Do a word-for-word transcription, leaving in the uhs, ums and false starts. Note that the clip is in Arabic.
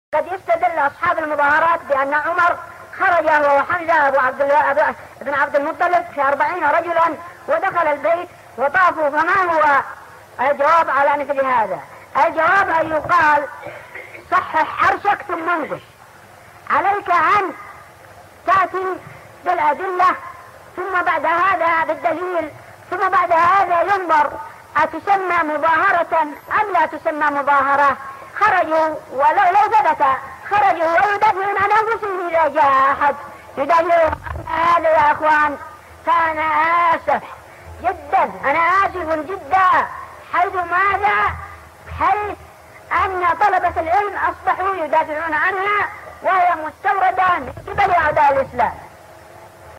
قد يستدل أصحاب المظاهرات بأن عمر خرج هو وحمزة أبو عبد الله بن عبد المطلب في أربعين رجلا ودخل البيت وطافوا. فما هو الجواب على مثل هذا؟ الجواب أن يقال صحح عرشك ثم انقش. عليك أن تأتي بالأدلة ثم بعد هذا بالدليل، ثم بعد هذا ينظر أتسمى مظاهرة أم لا تسمى مظاهرة. خرجوا ولو لو ثبت خرجوا ويدافعون عن أنفسهم إذا جاء أحد يدافعون هذا يا أخوان. فأنا آسف جدا، أنا آسف جدا حيث ماذا حيث أن طلبة العلم أصبحوا يدافعون عنها وهي مستوردة من قبل أعداء الإسلام.